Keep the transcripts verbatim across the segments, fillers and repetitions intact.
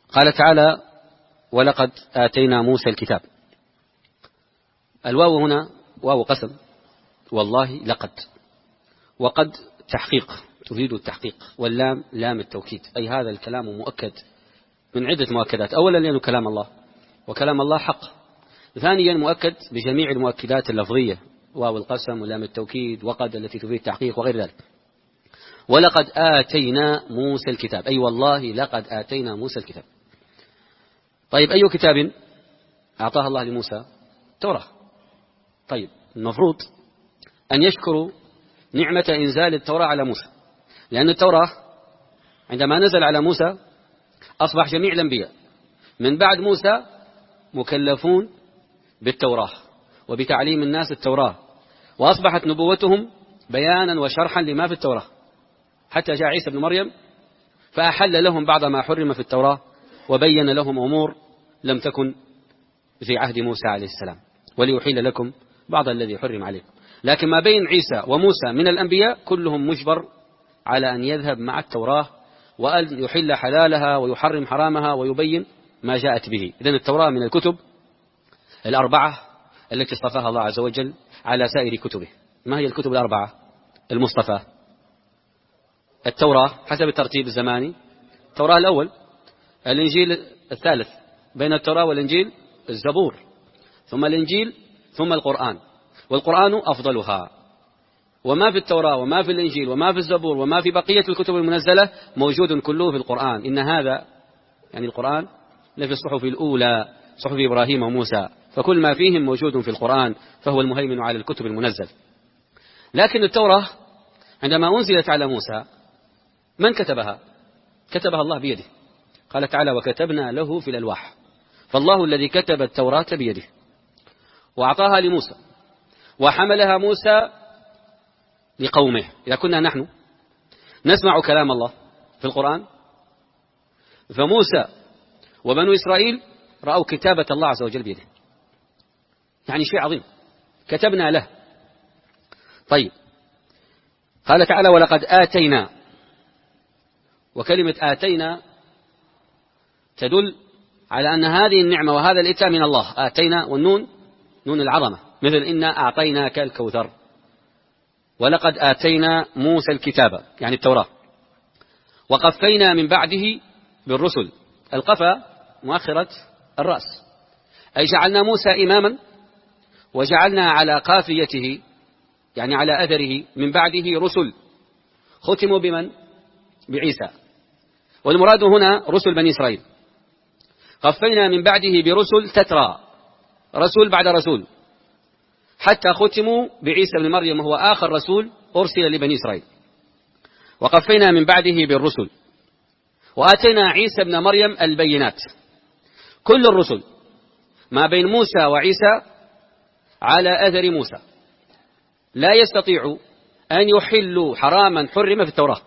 قال تعالى: ولقد آتينا موسى الكتاب. الواو هنا واو قسم، والله لقد، وقد تحقيق تفيد التحقيق، واللام لام التوكيد، أي هذا الكلام مؤكد من عدة مؤكدات. أولا لأنه كلام الله، وكلام الله حق. ثانيا مؤكد بجميع المؤكدات اللفظية، واو القسم ولام التوكيد وقد التي تفيد التحقيق وغير ذلك. ولقد آتينا موسى الكتاب، أي والله لقد آتينا موسى الكتاب. طيب أي كتاب أعطاها الله لموسى؟ التوراة. طيب المفروض أن يشكروا نعمة إنزال التوراة على موسى، لأن التوراة عندما نزل على موسى أصبح جميع الأنبياء من بعد موسى مكلفون بالتوراة وبتعليم الناس التوراة، وأصبحت نبوتهم بيانا وشرحا لما في التوراة، حتى جاء عيسى بن مريم فأحل لهم بعض ما حرم في التوراة وبين لهم أمور لم تكن في عهد موسى عليه السلام، وليحل لكم بعض الذي حرم عليكم. لكن ما بين عيسى وموسى من الأنبياء كلهم مجبر على أن يذهب مع التوراة وأن يحل حلالها ويحرم حرامها ويبين ما جاءت به. إذن التوراة من الكتب الأربعة التي اصطفاها الله عز وجل على سائر كتبه. ما هي الكتب الأربعة المصطفى؟ التوراة حسب الترتيب الزماني، التوراة الأول، الإنجيل الثالث، بين التوراة والإنجيل الزبور، ثم الإنجيل، ثم القرآن، والقرآن أفضلها. وما في التوراة وما في الإنجيل وما في الزبور وما في بقية الكتب المنزلة موجود كله في القرآن. إن هذا يعني القرآن لفي الصحف الأولى، صحف إبراهيم وموسى، فكل ما فيهم موجود في القرآن، فهو المهيمن على الكتب المنزل. لكن التوراة عندما أنزلت على موسى من كتبها؟ كتبها الله بيده. قال تعالى: وكتبنا له في الألواح. فالله الذي كتب التوراة بيده وأعطاها لموسى، وحملها موسى لقومه. إذا كنا نحن نسمع كلام الله في القرآن، فموسى وبنو إسرائيل رأوا كتابة الله عز وجل بيده، يعني شيء عظيم، كتبنا له. طيب قال تعالى: ولقد آتينا، وكلمة آتينا تدل على أن هذه النعمة وهذا الإتاء من الله. آتينا والنون نون العظمة، مثل إنا أعطيناك الكوثر. ولقد آتينا موسى الكتاب يعني التوراة، وقفينا من بعده بالرسل. القفا مؤخرة الرأس، أي جعلنا موسى إماما وجعلنا على قافيته يعني على أثره من بعده رسل ختموا بمن؟ بعيسى، والمراد هنا رسل بني إسرائيل. قفينا من بعده برسل تترى، رسول بعد رسول، حتى ختموا بعيسى بن مريم وهو آخر رسول أرسل لبني إسرائيل. وقفينا من بعده بالرسل، وآتينا عيسى بن مريم البينات. كل الرسل ما بين موسى وعيسى على أثر موسى، لا يستطيع أن يحلوا حراما حرم في التوراة،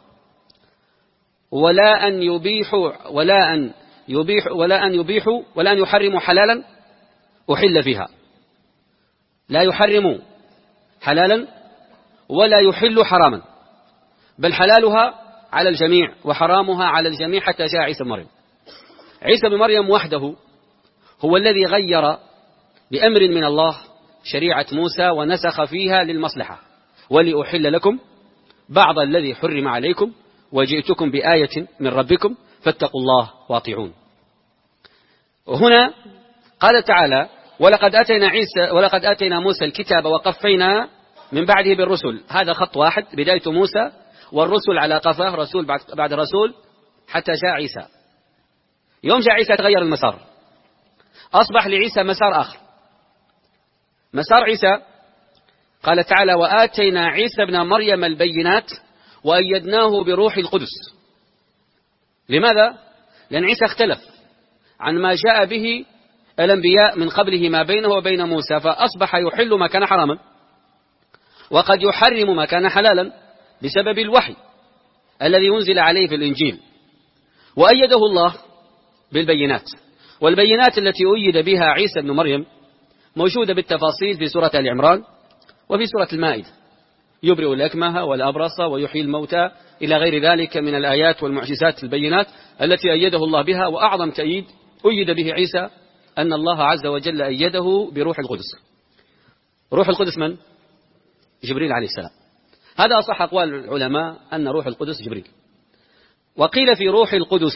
ولا أن يبيحوا ولا أن يبيح ولا أن يبيحوا ولا أن يحرموا حلالا أحل فيها. لا يحرموا حلالا ولا يحل حراما، بل حلالها على الجميع وحرامها على الجميع حتى جاء عيسى بن مريم. عيسى بن مريم وحده هو الذي غير بأمر من الله شريعة موسى ونسخ فيها للمصلحة. ولأحل لكم بعض الذي حرم عليكم وجئتكم بآية من ربكم فاتقوا الله واطيعون. وهنا قال تعالى: ولقد آتينا عيسى ولقد آتينا موسى الكتاب وقفينا من بعده بالرسل. هذا خط واحد، بداية موسى والرسل على قفاه، رسول بعد رسول حتى جاء عيسى. يوم جاء عيسى تغير المسار، أصبح لعيسى مسار آخر. مسار عيسى قال تعالى: وآتينا عيسى ابن مريم البينات وأيدناه بروح القدس. لماذا؟ لأن عيسى اختلف عن ما جاء به الأنبياء من قبله ما بينه وبين موسى، فأصبح يحل ما كان حراما وقد يحرم ما كان حلالا بسبب الوحي الذي أنزل عليه في الإنجيل. وأيده الله بالبينات، والبينات التي أيد بها عيسى بن مريم موجودة بالتفاصيل في سورة آل عمران وفي سورة المائدة. يبرئ الأكمه والأبرص ويحيي الموتى إلى غير ذلك من الآيات والمعجزات البينات التي أيده الله بها. وأعظم تأييد أيد به عيسى أن الله عز وجل أيده بروح القدس. روح القدس من؟ جبريل عليه السلام. هذا أصح أقوال العلماء أن روح القدس جبريل. وقيل في روح القدس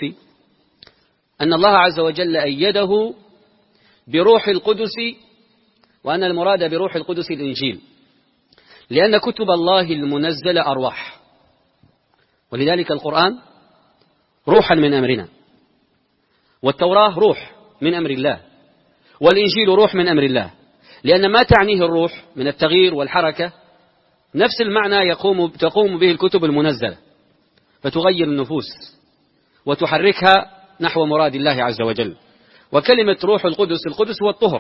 أن الله عز وجل أيده بروح القدس، وأن المراد بروح القدس الإنجيل، لأن كتب الله المنزلة أرواح، ولذلك القرآن روحا من أمرنا، والتوراة روح من أمر الله، والإنجيل روح من أمر الله، لأن ما تعنيه الروح من التغيير والحركة نفس المعنى يقوم تقوم به الكتب المنزلة، فتغير النفوس وتحركها نحو مراد الله عز وجل. وكلمة روح القدس، القدس هو الطهر،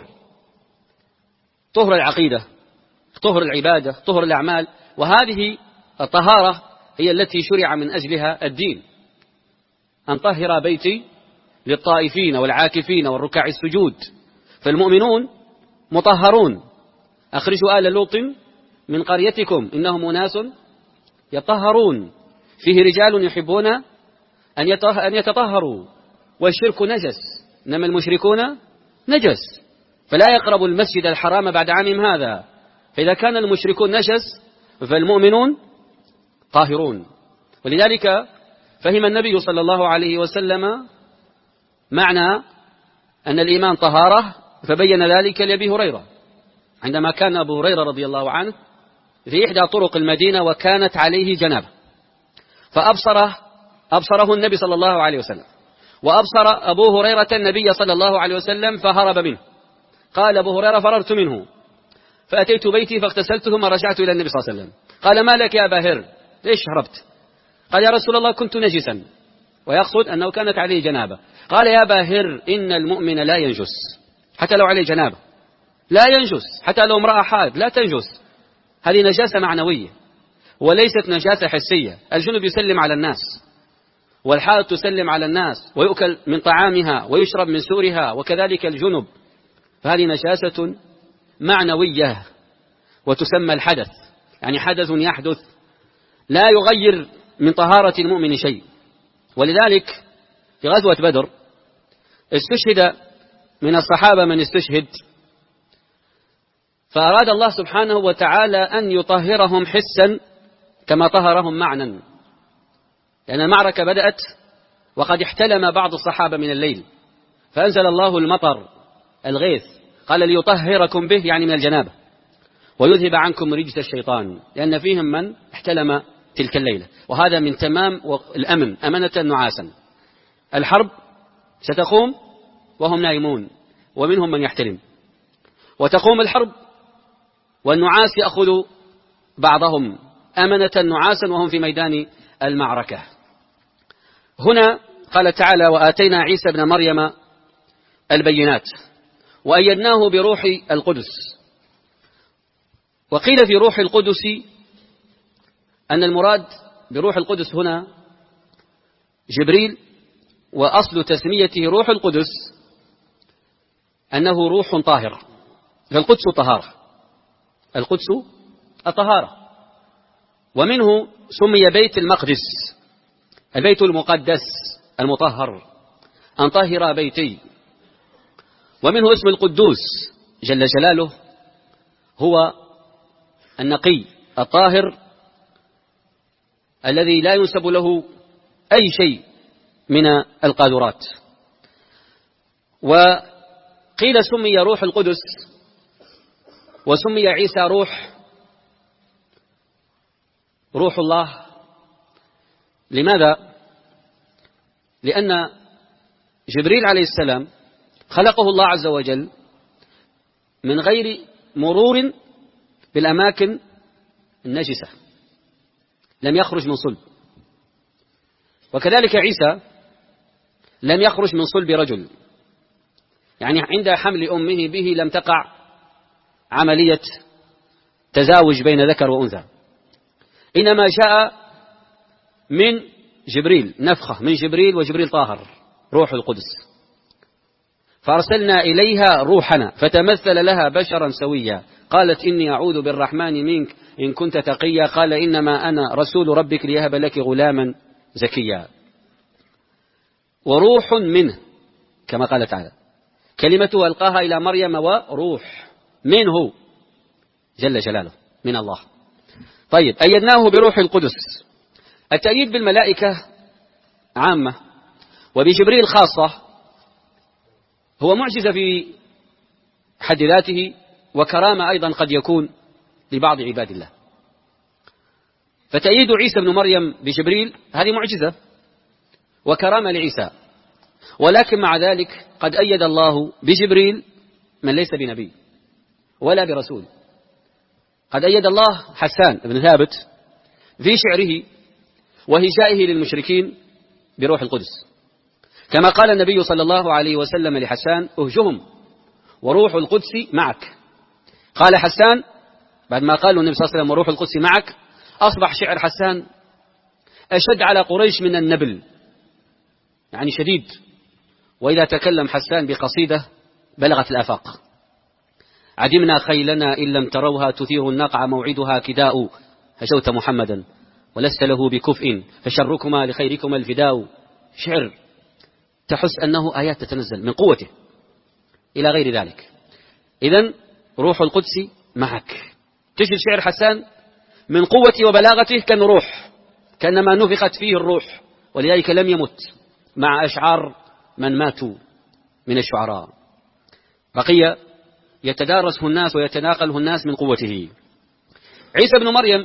طهر العقيدة، طهر العبادة، طهر الأعمال، وهذه الطهارة هي التي شرع من أجلها الدين، أن طهر بيتي للطائفين والعاكفين والركع السجود. فالمؤمنون مطهرون. أخرجوا آل لوط من قريتكم إنهم أناس يطهرون، فيه رجال يحبون أن يتطهروا، والشرك نجس، إنما المشركون نجس، فلا يقربوا المسجد الحرام بعد عامهم هذا. فإذا كان المشركون نجس فالمؤمنون طاهرون. ولذلك فهم النبي صلى الله عليه وسلم معنى أن الإيمان طهارة، فبين ذلك لأبي هريرة عندما كان أبو هريرة رضي الله عنه في إحدى طرق المدينة وكانت عليه جنابة، فأبصره أبصره النبي صلى الله عليه وسلم، وأبصر أبو هريرة النبي صلى الله عليه وسلم فهرب منه. قال أبو هريرة: فررت منه فأتيت بيتي فاغتسلت ثم رجعت إلى النبي صلى الله عليه وسلم. قال: ما لك يا أبا هر، ليش هربت؟ قال: يا رسول الله كنت نجسا، ويقصد أنه كانت عليه جنابة. قال: يا أبا هر، إن المؤمن لا ينجس حتى لو عليه جنابة، لا ينجس حتى لو امرأة حائض لا تنجس. هذه نجاسة معنوية وليست نجاسة حسية. الجنب يسلم على الناس، والحائض تسلم على الناس، ويؤكل من طعامها ويشرب من سورها، وكذلك الجنب. فهذه نجاسة معنوية وتسمى الحدث، يعني حدث يحدث لا يغير من طهارة المؤمن شيء. ولذلك في غزوة بدر استشهد من الصحابة من استشهد، فأراد الله سبحانه وتعالى أن يطهرهم حسا كما طهرهم معنى، لأن المعركة بدأت وقد احتلم بعض الصحابة من الليل، فأنزل الله المطر الغيث، قال: ليطهركم به، يعني من الجنابة، ويذهب عنكم رجس الشيطان، لأن فيهم من احتلم تلك الليلة. وهذا من تمام الأمن، أمنة نعاسا. الحرب ستقوم وهم نائمون، ومنهم من يحتلم، وتقوم الحرب والنعاس يأخذ بعضهم أمنة نعاسا وهم في ميدان المعركة. هنا قال تعالى: وآتينا عيسى ابن مريم البينات وأيدناه بروح القدس. وقيل في روح القدس أن المراد بروح القدس هنا جبريل، وأصل تسميته روح القدس أنه روح طاهر، فالقدس طهارة، القدس الطهارة، ومنه سمي بيت المقدس، البيت المقدس المطهر، أن طهر بيتي. ومنه اسم القدوس جل جلاله، هو النقي الطاهر الذي لا ينسب له أي شيء من القاذورات. وقيل سمي روح القدس وسمي عيسى روح روح الله. لماذا؟ لأن جبريل عليه السلام خلقه الله عز وجل من غير مرور بالأماكن النجسة، لم يخرج من صلب. وكذلك عيسى لم يخرج من صلب رجل، يعني عند حمل أمه به لم تقع عملية تزاوج بين ذكر وأنثى، إنما جاء من جبريل، نفخة من جبريل، وجبريل طاهر روح القدس، فأرسلنا إليها روحنا فتمثل لها بشرا سويا، قالت إني أعوذ بالرحمن منك إن كنت تقيا قال إنما أنا رسول ربك ليهب لك غلاما زكيا. وروح منه كما قال تعالى كلمته ألقاها إلى مريم وروح منه جل جلاله من الله. طيب أيدناه بروح القدس. التأييد بالملائكة عامة وبجبريل خاصة هو معجزة في حد ذاته وكرامة أيضا قد يكون لبعض عباد الله. فتأييد عيسى بن مريم بجبريل هذه معجزة وكرامة لعيسى، ولكن مع ذلك قد أيد الله بجبريل من ليس بنبي ولا برسول. قد أيد الله حسان بن ثابت في شعره وهجائه للمشركين بروح القدس، كما قال النبي صلى الله عليه وسلم لحسان أهجهم وروح القدس معك. قال حسان بعد ما قال النبي صلى الله عليه وسلم وروح القدس معك أصبح شعر حسان أشد على قريش من النبل، يعني شديد. وإذا تكلم حسان بقصيدة بلغت الآفاق: عدمنا خيلنا إن لم تروها تثير النقع موعدها كداء، هجوت محمدا ولست له بكفء فشركما لخيركما الفداء. شعر تحس أنه آيات تتنزل من قوته إلى غير ذلك. إذن روح القدس معك. تجد شعر حسان من قوته وبلاغته كان روح، كأنما نفخت فيه الروح، ولذلك لم يمت مع أشعار من ماتوا من الشعراء. بقي يتدارسه الناس ويتناقله الناس من قوته. عيسى بن مريم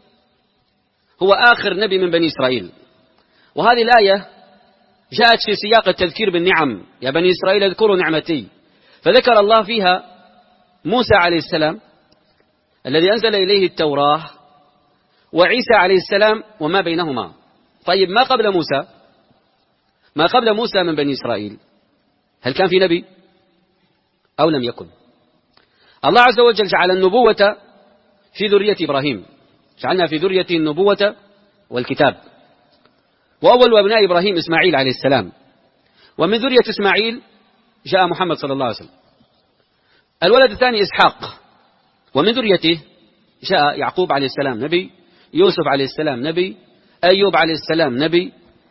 هو آخر نبي من بني إسرائيل، وهذه الآية جاءت في سياق التذكير بالنعم: يا بني إسرائيل اذكروا نعمتي. فذكر الله فيها موسى عليه السلام الذي أنزل إليه التوراة، وعيسى عليه السلام وما بينهما. طيب ما قبل موسى ما قبل موسى من بني إسرائيل هل كان في نبي أو لم يكن؟ الله عز وجل جعل النبوة في ذرية إبراهيم، جعلنا في ذرية النبوة والكتاب. وأول أبناء إبراهيم إسماعيل عليه السلام، ومن ذرية إسماعيل جاء محمد صلى الله عليه وسلم. الولد الثاني إسحاق، ومن ذريته جاء يعقوب عليه السلام نبي، يوسف عليه السلام نبي، أيوب عليه السلام نبي،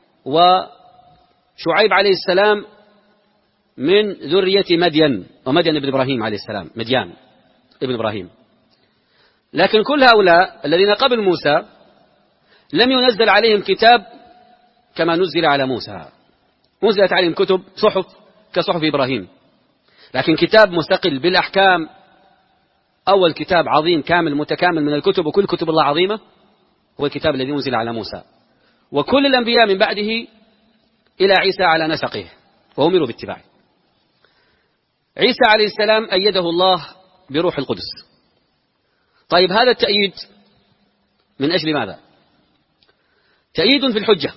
وشعيب عليه السلام من ذرية مدين، ومدين ابن إبراهيم عليه السلام، مديان ابن إبراهيم. لكن كل هؤلاء الذين قبل موسى لم ينزل عليهم كتاب كما نزل على موسى. نزلت عليهم كتب صحف كصحف إبراهيم، لكن كتاب مستقل بالأحكام، أول كتاب عظيم كامل متكامل من الكتب، وكل كتب الله عظيمة، هو الكتاب الذي نزل على موسى. وكل الأنبياء من بعده إلى عيسى على نسقه وأمروا باتباعه. عيسى عليه السلام أيده الله بروح القدس. طيب هذا التأييد من أجل ماذا؟ تأييد في الحجة،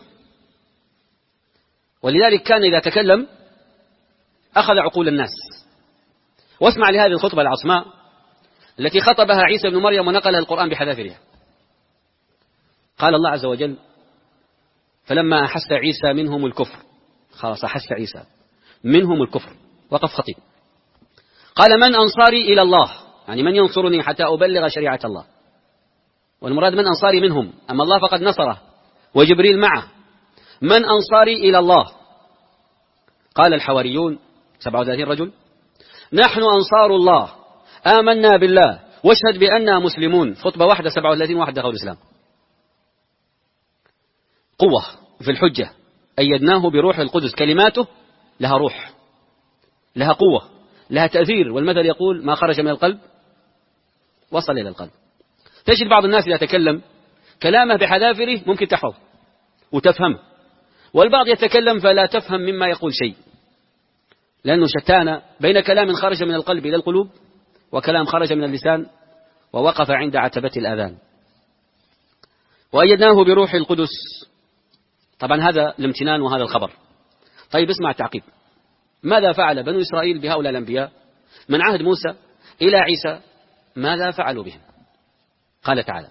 ولذلك كان إذا تكلم أخذ عقول الناس. واسمع لهذه الخطبة العصماء التي خطبها عيسى بن مريم ونقلها القرآن بحذافيرها. قال الله عز وجل: فلما أحس عيسى منهم الكفر، خلاص أحس عيسى منهم الكفر، وقف خطيب، قال: من أنصاري إلى الله؟ يعني من ينصرني حتى أبلغ شريعة الله؟ والمراد من أنصاري منهم، أما الله فقد نصره وجبريل معه. من أنصاري إلى الله؟ قال الحواريون سبعة وثلاثين رجل: نحن أنصار الله آمنا بالله واشهد بأننا مسلمون. خطبة واحدة سبعة وثلاثين واحد دخلوا الإسلام. قوة في الحجة. أيدناه بروح القدس، كلماته لها روح، لها قوة، لها تأثير. والمثل يقول: ما خرج من القلب وصل إلى القلب. تجد بعض الناس إذا تكلم كلامه بحذافره ممكن تحفظ وتفهم، والبعض يتكلم فلا تفهم مما يقول شيء، لأنه شتان بين كلام خرج من القلب إلى القلوب وكلام خرج من اللسان ووقف عند عتبة الآذان. وأيدناه بروح القدس. طبعا هذا الامتنان وهذا الخبر. طيب اسمع التعقيب: ماذا فعل بنو إسرائيل بهؤلاء الأنبياء من عهد موسى إلى عيسى؟ ماذا فعلوا بهم؟ قال تعالى: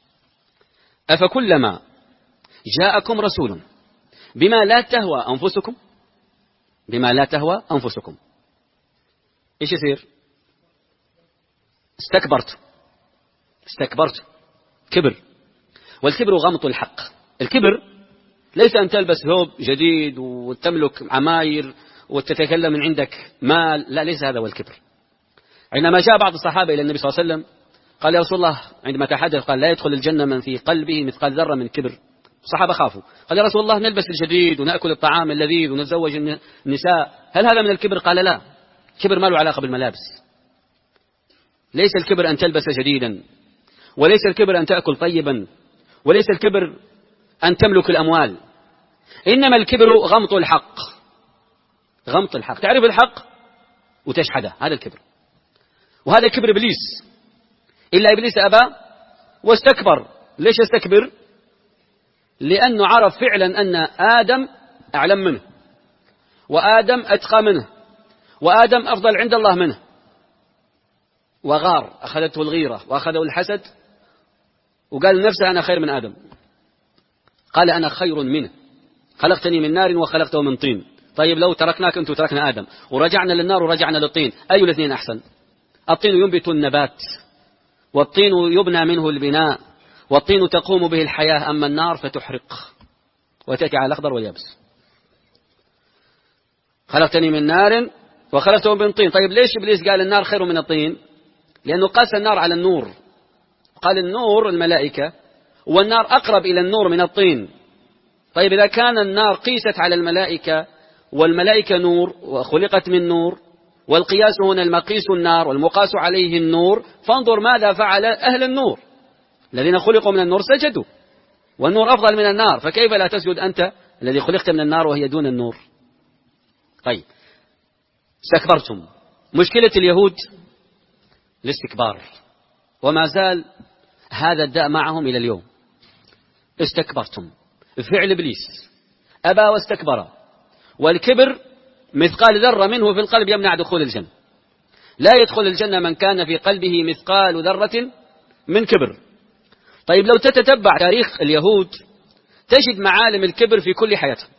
أفكلما جاءكم رسول بما لا تهوى أنفسكم بما لا تهوى أنفسكم إيش يصير؟ استكبرت استكبرت كبر. والكبر غمط الحق. الكبر ليس أن تلبس ثوب جديد وتملك عماير وتتكلم من عندك مال، لا، ليس هذا هو الكبر. عندما جاء بعض الصحابة إلى النبي صلى الله عليه وسلم قال يا رسول الله، عندما تحدث قال لا يدخل الجنة من في قلبه مثقال ذرة من كبر. الصحابة خافوا، قال يا رسول الله نلبس الجديد ونأكل الطعام اللذيذ ونتزوج النساء، هل هذا من الكبر؟ قال لا، كبر ما له علاقة بالملابس. ليس الكبر أن تلبس جديدا، وليس الكبر أن تأكل طيبا، وليس الكبر أن تملك الأموال، إنما الكبر غمط الحق. غمط الحق، تعرف الحق وتشحده، هذا الكبر. وهذا كبر إبليس، إلا إبليس أبى واستكبر. ليش استكبر؟ لأنه عرف فعلا أن آدم أعلم منه، وآدم أتقى منه، وآدم أفضل عند الله منه، وغار، أخذته الغيرة وأخذه الحسد، وقال لنفسه أنا خير من آدم. قال أنا خير منه، خلقتني من نار وخلقته من طين. طيب لو تركناك أنت وتركنا آدم ورجعنا للنار ورجعنا للطين، أي الاثنين أحسن؟ الطين ينبت النبات، والطين يبنى منه البناء، والطين تقوم به الحياة، أما النار فتحرق وتأتي على الأخضر واليابس. خلقتني من نار وخلقته من طين. طيب ليش إبليس قال النار خير من الطين؟ لأنه قاس النار على النور، قال النور الملائكة، والنار أقرب إلى النور من الطين. طيب إذا كان النار قيست على الملائكة، والملائكة نور وخلقت من نور، والقياس هنا المقيس النار والمقاس عليه النور، فانظر ماذا فعل أهل النور الذين خلقوا من النور، سجدوا، والنور أفضل من النار، فكيف لا تسجد أنت الذي خلقت من النار وهي دون النور؟ طيب استكبرتم. مشكلة اليهود الاستكبار، وما زال هذا الداء معهم إلى اليوم. استكبرتم، فعل إبليس، أبى واستكبر. والكبر مثقال ذرة منه في القلب يمنع دخول الجنة. لا يدخل الجنة من كان في قلبه مثقال ذرة من كبر. طيب لو تتتبع تاريخ اليهود تجد معالم الكبر في كل حياتهم.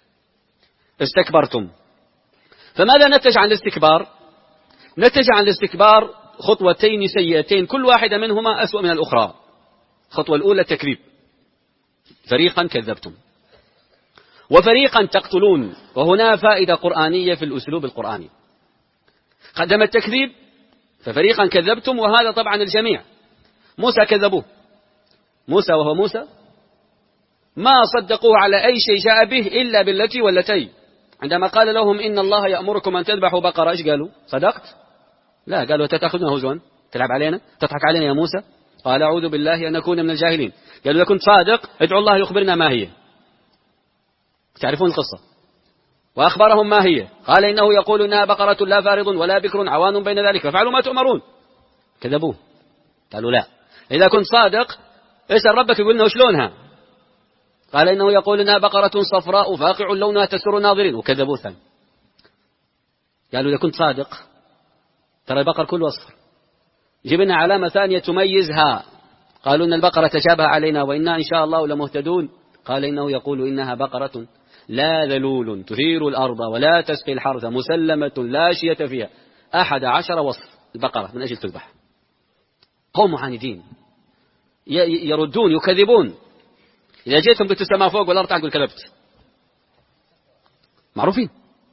استكبرتم، فماذا نتج عن الاستكبار؟ نتج عن الاستكبار خطوتين سيئتين، كل واحدة منهما أسوأ من الأخرى. الخطوة الأولى التكذيب، فريقا كذبتم وفريقا تقتلون. وهنا فائدة قرآنية في الأسلوب القرآني. قدم التكذيب ففريقا كذبتم، وهذا طبعا الجميع. موسى كذبوه، موسى وهو موسى ما صدقوه على أي شيء جاء به إلا بالتي والتي. عندما قال لهم إن الله يأمركم أن تذبحوا بقرة، إيش قالوا؟ صدقت؟ لا، قالوا تتأخذنا هزوا، تلعب علينا، تضحك علينا يا موسى. قال أعوذ بالله أن أكون من الجاهلين. قالوا إذا كنت صادق ادعو الله يخبرنا ما هي. تعرفون القصة. وأخبرهم ما هي، قال إنه يقول إنها بقرة لا فارض ولا بكر عوان بين ذلك فافعلوا ما تؤمرون. كذبوه، قالوا لا. إذا كنت صادق اسأل ربك يقول لنا شلونها. قال إنه يقول إنها بقرة صفراء فاقع لونها تسر الناظرين، وكذبوه ثاني. قالوا إذا كنت صادق ترى البقر كله أصفر، جيب لنا علامة ثانية تميزها. قالوا إن البقرة تشابه علينا وإنا إن شاء الله لمهتدون. قال إنه يقول إنها بقرة لا ذلول تثير الأرض ولا تسقي الحرث مسلمة لا شية فيها. أحد عشر وصف البقرة من أجل تذبح. قوم معاندين يردون يكذبون. إذا جيتهم قلت السماء فوق والأرض تحت قل كذبت. معروفين.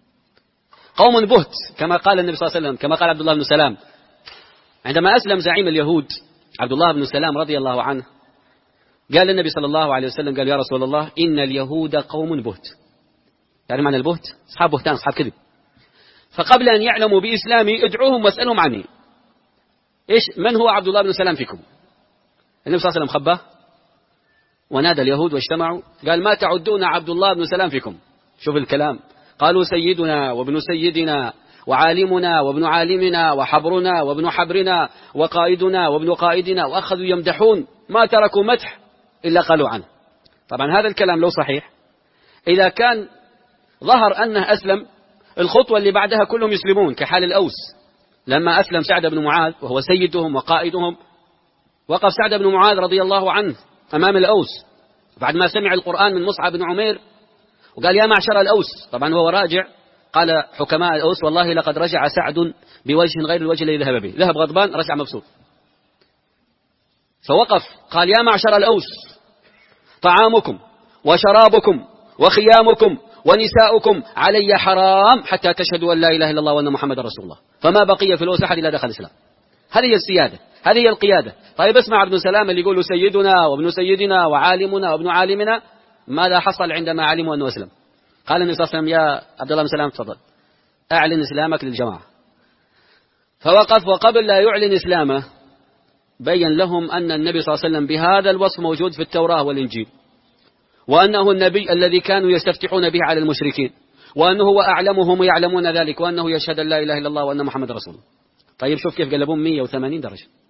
قوم بهت كما قال النبي صلى الله عليه وسلم، كما قال عبد الله بن سلام عندما أسلم زعيم اليهود عبد الله بن سلام رضي الله عنه، قال النبي صلى الله عليه وسلم قال يا رسول الله إن اليهود قوم بهت. يعني معنى البهت أصحاب بهتان، أصحاب كذب. فقبل أن يعلموا بإسلامي ادعوهم واسألهم عني. إيش من هو عبد الله بن سلام فيكم؟ النبي صلى الله عليه وسلم خباه ونادى اليهود واجتمعوا قال ما تعدون عبد الله بن سلام فيكم. شوف الكلام. قالوا سيدنا وابن سيدنا وعالمنا وابن عالمنا وحبرنا وابن حبرنا وقائدنا وابن قائدنا، وأخذوا يمدحون ما تركوا مدح إلا قالوا عنه. طبعا هذا الكلام لو صحيح، إذا كان ظهر أنه أسلم الخطوة اللي بعدها كلهم يسلمون، كحال الأوس لما أسلم سعد بن معاذ وهو سيدهم وقائدهم، وقف سعد بن معاذ رضي الله عنه أمام الأوس بعد ما سمع القرآن من مصعب بن عمير وقال يا معشر الأوس. طبعا هو راجع، قال حكماء الأوس والله لقد رجع سعد بوجه غير الوجه الذي ذهب به، ذهب غضبان رجع مبسوط. فوقف قال يا معشر الأوس طعامكم وشرابكم وخيامكم ونساؤكم علي حرام حتى تشهدوا أن لا إله إلا الله وأن محمد رسول الله. فما بقي في الأوس أحد إلا دخل الإسلام. هذه السيادة، هذه القيادة. طيب اسمع ابن سلام اللي يقول سيدنا وابن سيدنا وعالمنا وابن عالمنا، ماذا حصل عندما علموا أنه أسلم؟ قال النبي صلى الله عليه وسلم يا عبد الله بن سلام تفضل أعلن إسلامك للجماعة. فوقف وقبل لا يعلن إسلامه بين لهم أن النبي صلى الله عليه وسلم بهذا الوصف موجود في التوراة والإنجيل، وأنه النبي الذي كانوا يستفتحون به على المشركين، وأنه هو أعلمهم يعلمون ذلك، وأنه يشهد أن لا إله إلا الله وأن محمد رسول الله. طيب شوف كيف قلبون مئة وثمانين درجة.